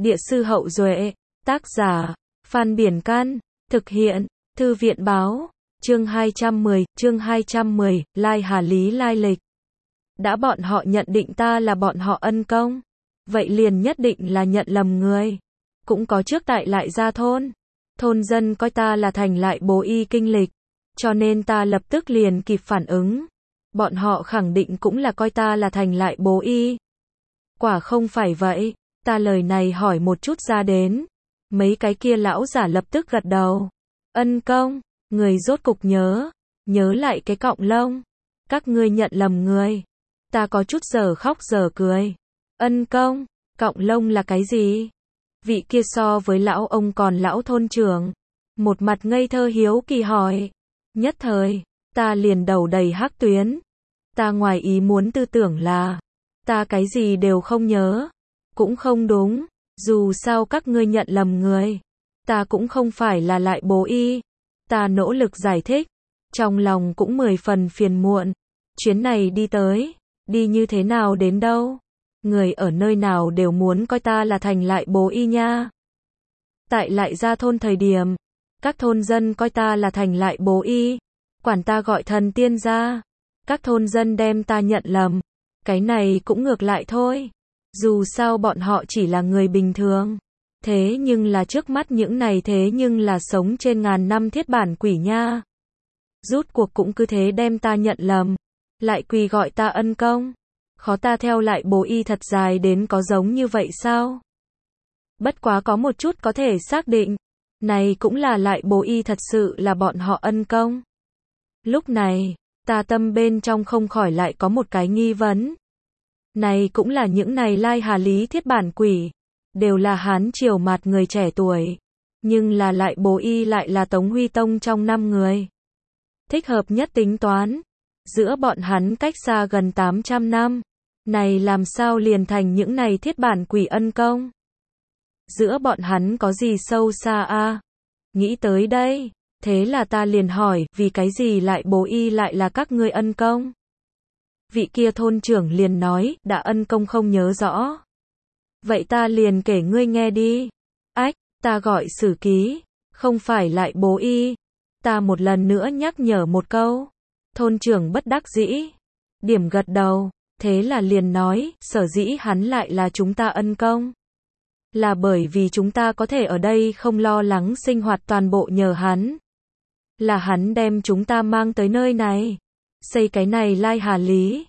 Địa sư Hậu Duệ, tác giả, Phan Biển Can, thực hiện, Thư viện Báo, chương 210, Lai Hà Lý lai lịch. Đã bọn họ nhận định ta là bọn họ ân công, vậy liền nhất định là nhận lầm người. Cũng có trước tại Lại Gia thôn, thôn dân coi ta là thành Lại Bố Y kinh lịch, cho nên ta lập tức liền kịp phản ứng. Bọn họ khẳng định cũng là coi ta là thành Lại Bố Y. Quả không phải vậy, ta lời này hỏi một chút ra đến. Mấy cái kia lão giả lập tức gật đầu. Ân công, người rốt cục nhớ lại cái cọng lông. Các ngươi nhận lầm người. Ta có chút giờ khóc giờ cười. Ân công, cọng lông là cái gì? Vị kia so với lão ông còn lão thôn trưởng. Một mặt ngây thơ hiếu kỳ hỏi. Nhất thời, ta liền đầu đầy hắc tuyến. Ta ngoài ý muốn tư tưởng là, ta cái gì đều không nhớ. Cũng không đúng, dù sao các ngươi nhận lầm người. Ta cũng không phải là Lại Bố Y. Ta nỗ lực giải thích, trong lòng cũng 10 phần phiền muộn. Chuyến này đi tới, đi như thế nào đến đâu? Người ở nơi nào đều muốn coi ta là thành Lại Bố Y nha. Tại Lại Gia thôn thời điểm, các thôn dân coi ta là thành Lại Bố Y, quản ta gọi thần tiên gia. Các thôn dân đem ta nhận lầm. Cái này cũng ngược lại thôi. Dù sao bọn họ chỉ là người bình thường. Thế nhưng là trước mắt những này thế nhưng là sống trên ngàn năm thiết bản quỷ nha. Rút cuộc cũng cứ thế đem ta nhận lầm. Lại quỳ gọi ta ân công. Khó ta theo Lại Bố Y thật dài đến có giống như vậy sao? Bất quá có một chút có thể xác định. Này cũng là Lại Bố Y thật sự là bọn họ ân công. Lúc này, ta tâm bên trong không khỏi lại có một cái nghi vấn. Này cũng là những này Lai Hà Lý thiết bản quỷ. Đều là Hán triều mạt người trẻ tuổi. Nhưng là Lại Bố Y lại là Tống Huy Tông trong 5 người. Thích hợp nhất tính toán. Giữa bọn hắn cách xa gần 800 năm. Này làm sao liền thành những này thiết bản quỷ ân công? Giữa bọn hắn có gì sâu xa a? Nghĩ tới đây, thế là ta liền hỏi, vì cái gì Lại Bố Y lại là các ngươi ân công? Vị kia thôn trưởng liền nói, đã ân công không nhớ rõ. Vậy ta liền kể ngươi nghe đi. Ách, ta gọi Sử Ký, không phải Lại Bố Y. Ta một lần nữa nhắc nhở một câu. Thôn trưởng bất đắc dĩ. Điểm gật đầu, thế là liền nói, sở dĩ hắn lại là chúng ta ân công. Là bởi vì chúng ta có thể ở đây không lo lắng sinh hoạt toàn bộ nhờ hắn. Là hắn đem chúng ta mang tới nơi này. Xây cái này Lai Hà Lý.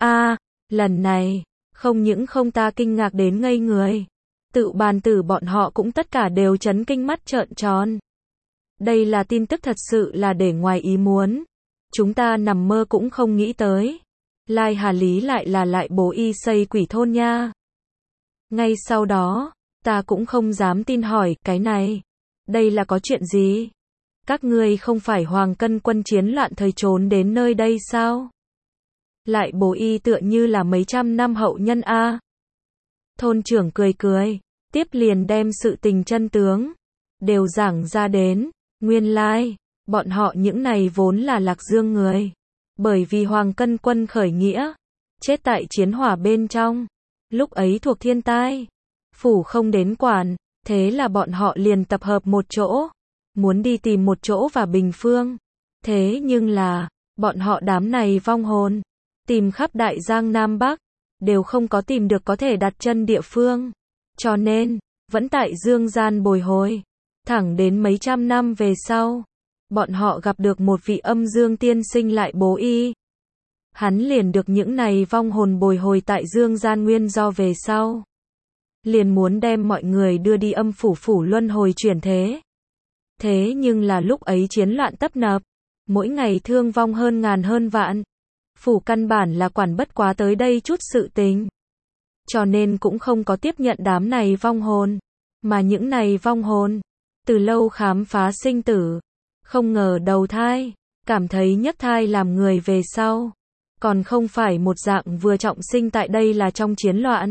Lần này, không những không ta kinh ngạc đến ngây người. Tự bàn tử bọn họ cũng tất cả đều chấn kinh mắt trợn tròn. Đây là tin tức thật sự là để ngoài ý muốn. Chúng ta nằm mơ cũng không nghĩ tới. Lai Hà Lý lại là Lại Bố Y xây quỷ thôn nha. Ngay sau đó, ta cũng không dám tin hỏi, cái này, đây là có chuyện gì? Các ngươi không phải Hoàng Cân quân chiến loạn thời trốn đến nơi đây sao? Lại Bố Y tựa như là mấy trăm năm hậu nhân a. Thôn trưởng cười cười, tiếp liền đem sự tình chân tướng đều giảng ra đến. Nguyên lai, bọn họ những này vốn là Lạc Dương người. Bởi vì Hoàng Cân quân khởi nghĩa, chết tại chiến hỏa bên trong. Lúc ấy thuộc thiên tai, phủ không đến quản, thế là bọn họ liền tập hợp một chỗ, muốn đi tìm một chỗ và bình phương. Thế nhưng là, bọn họ đám này vong hồn, tìm khắp Đại Giang Nam Bắc, đều không có tìm được có thể đặt chân địa phương. Cho nên, vẫn tại dương gian bồi hồi. Thẳng đến mấy trăm năm về sau, bọn họ gặp được một vị âm dương tiên sinh Lại Bố Y. Hắn liền được những này vong hồn bồi hồi tại dương gian nguyên do về sau. Liền muốn đem mọi người đưa đi âm phủ luân hồi chuyển thế. Thế nhưng là lúc ấy chiến loạn tấp nập, mỗi ngày thương vong hơn ngàn hơn vạn. Phủ căn bản là quản bất quá tới đây chút sự tình. Cho nên cũng không có tiếp nhận đám này vong hồn. Mà những này vong hồn, từ lâu khám phá sinh tử. Không ngờ đầu thai, cảm thấy nhấc thai làm người về sau. Còn không phải một dạng vừa trọng sinh tại đây là trong chiến loạn.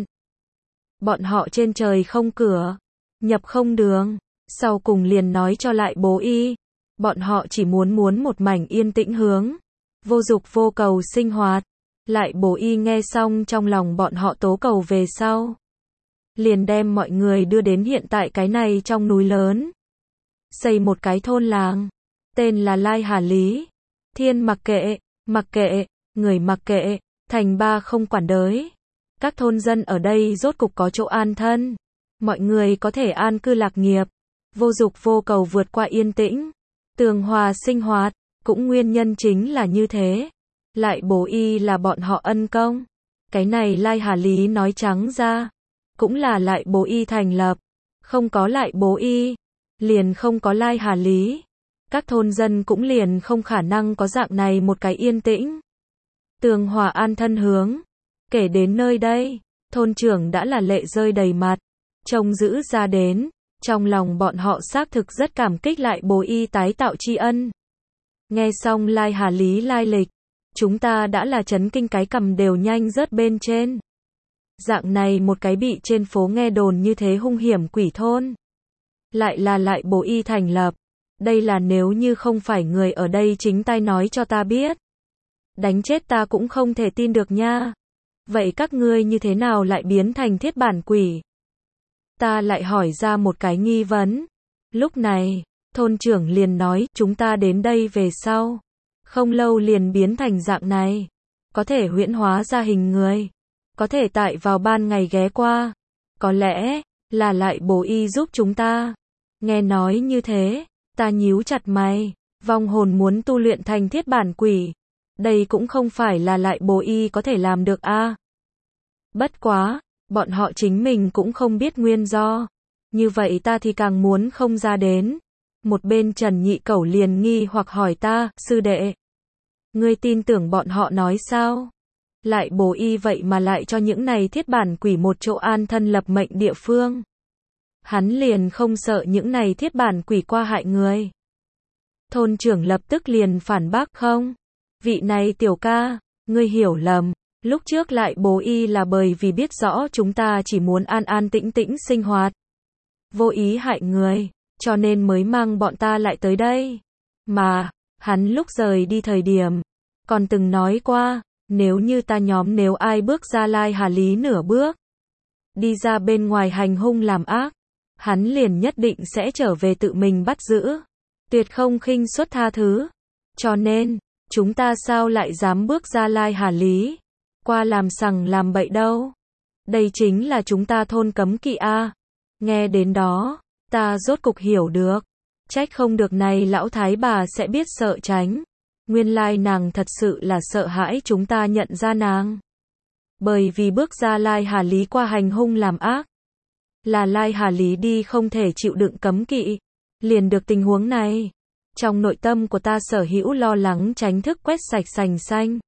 Bọn họ trên trời không cửa, nhập không đường. Sau cùng liền nói cho Lại Bố Y. Bọn họ chỉ muốn một mảnh yên tĩnh hướng. Vô dục vô cầu sinh hoạt. Lại Bố Y nghe xong trong lòng bọn họ tố cầu về sau. liền đem mọi người đưa đến hiện tại cái này trong núi lớn. Xây một cái thôn làng, tên là Lai Hà Lý. Thiên mặc kệ, người mặc kệ, thành ba không quản đới. Các thôn dân ở đây rốt cục có chỗ an thân. Mọi người có thể an cư lạc nghiệp, vô dục vô cầu vượt qua yên tĩnh, tường hòa sinh hoạt, cũng nguyên nhân chính là như thế. Lại Bố Y là bọn họ ân công. Cái này Lai Hà Lý nói trắng ra, cũng là Lại Bố Y thành lập. Không có Lại Bố Y, liền không có Lai Hà Lý. Các thôn dân cũng liền không khả năng có dạng này một cái yên tĩnh, tường hòa an thân hướng. Kể đến nơi đây, thôn trưởng đã là lệ rơi đầy mặt, trông giữ ra đến, trong lòng bọn họ xác thực rất cảm kích Lại Bố Y tái tạo tri ân. Nghe xong Lai Hà Lý lai lịch, chúng ta đã là chấn kinh cái cằm đều nhanh rớt bên trên. Dạng này một cái bị trên phố nghe đồn như thế hung hiểm quỷ thôn, lại là Lại Bố Y thành lập. Đây là nếu như không phải người ở đây chính tay nói cho ta biết, đánh chết ta cũng không thể tin được nha. Vậy các ngươi như thế nào lại biến thành thiết bản quỷ? Ta lại hỏi ra một cái nghi vấn. Lúc này, thôn trưởng liền nói, chúng ta đến đây về sau, không lâu liền biến thành dạng này. Có thể huyễn hóa ra hình người, có thể tại vào ban ngày ghé qua. Có lẽ, là Lại Bố Y giúp chúng ta. Nghe nói như thế, ta nhíu chặt mày, vong hồn muốn tu luyện thành thiết bản quỷ. Đây cũng không phải là Lại Bố Y có thể làm được a. Bất quá, bọn họ chính mình cũng không biết nguyên do. Như vậy ta thì càng muốn không ra đến. Một bên Trần Nhị Cẩu liền nghi hoặc hỏi ta, sư đệ, ngươi tin tưởng bọn họ nói sao? Lại Bố Y vậy mà lại cho những này thiết bản quỷ một chỗ an thân lập mệnh địa phương. Hắn liền không sợ những này thiết bản quỷ qua hại người. Thôn trưởng lập tức liền phản bác, không, vị này tiểu ca, ngươi hiểu lầm. Lúc trước Lại Bố Y là bởi vì biết rõ chúng ta chỉ muốn an an tĩnh tĩnh sinh hoạt, vô ý hại người, cho nên mới mang bọn ta lại tới đây. Mà, hắn lúc rời đi thời điểm, còn từng nói qua, nếu như ta nhóm nếu ai bước ra Lai Hà Lý nửa bước, đi ra bên ngoài hành hung làm ác, hắn liền nhất định sẽ trở về tự mình bắt giữ, tuyệt không khinh suất tha thứ. Cho nên, chúng ta sao lại dám bước ra Lai Hà Lý, qua làm sằng làm bậy đâu? Đây chính là chúng ta thôn cấm kỵ a. Nghe đến đó, ta rốt cục hiểu được. Trách không được này lão thái bà sẽ biết sợ tránh. Nguyên lai nàng thật sự là sợ hãi chúng ta nhận ra nàng. Bởi vì bước ra Lai Hà Lý qua hành hung làm ác, là Lai Hà Lý đi không thể chịu đựng cấm kỵ, liền được tình huống này. Trong nội tâm của ta sở hữu lo lắng tránh thức quét sạch sành xanh.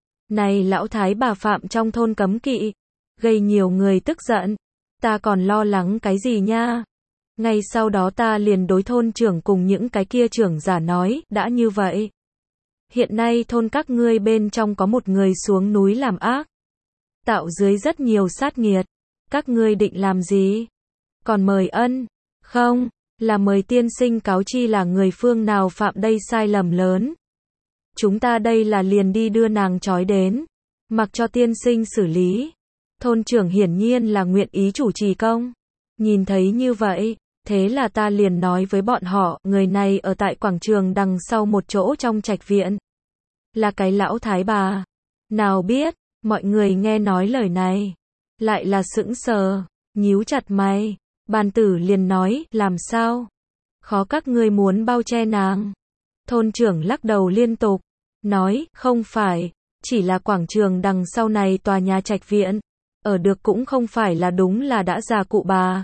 Này lão thái bà phạm trong thôn cấm kỵ, gây nhiều người tức giận. Ta còn lo lắng cái gì nha? Ngay sau đó ta liền đối thôn trưởng cùng những cái kia trưởng giả nói, đã như vậy, hiện nay thôn các ngươi bên trong có một người xuống núi làm ác, tạo dưới rất nhiều sát nghiệt. Các ngươi định làm gì? Còn mời ân? Không, là mời tiên sinh cáo chi là người phương nào phạm đây sai lầm lớn. Chúng ta đây là liền đi đưa nàng trói đến, mặc cho tiên sinh xử lý. Thôn trưởng hiển nhiên là nguyện ý chủ trì công. Nhìn thấy như vậy, thế là ta liền nói với bọn họ, người này ở tại quảng trường đằng sau một chỗ trong trạch viện, là cái lão thái bà. Nào biết, mọi người nghe nói lời này, lại là sững sờ, nhíu chặt mày. Bàn tử liền nói, làm sao? Khó các ngươi muốn bao che nàng. Thôn trưởng lắc đầu liên tục, nói, không phải, chỉ là quảng trường đằng sau này tòa nhà trạch viện, ở được cũng không phải là đúng là đã già cụ bà.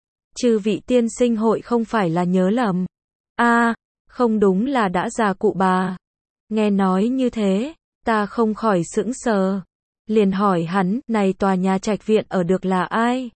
Chư vị tiên sinh hội không phải là nhớ lầm. Không đúng là đã già cụ bà. Nghe nói như thế, ta không khỏi sững sờ. Liền hỏi hắn, này tòa nhà trạch viện ở được là ai?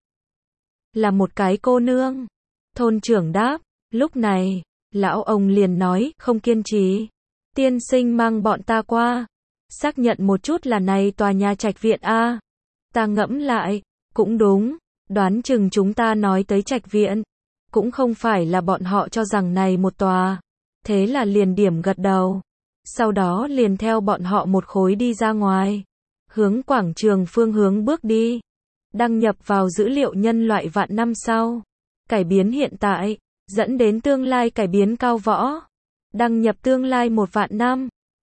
Là một cái cô nương. Thôn trưởng đáp, lúc này, lão ông liền nói, không kiên trì. Tiên sinh mang bọn ta qua, xác nhận một chút là này tòa nhà trạch viện a. Ta ngẫm lại, cũng đúng, đoán chừng chúng ta nói tới trạch viện, cũng không phải là bọn họ cho rằng này một tòa. Thế là liền điểm gật đầu. Sau đó liền theo bọn họ một khối đi ra ngoài, hướng quảng trường phương hướng bước đi. đăng nhập vào dữ liệu nhân loại vạn năm sau. Cải biến hiện tại, dẫn đến tương lai cải biến cao võ. Đăng nhập tương lai 1 vạn năm.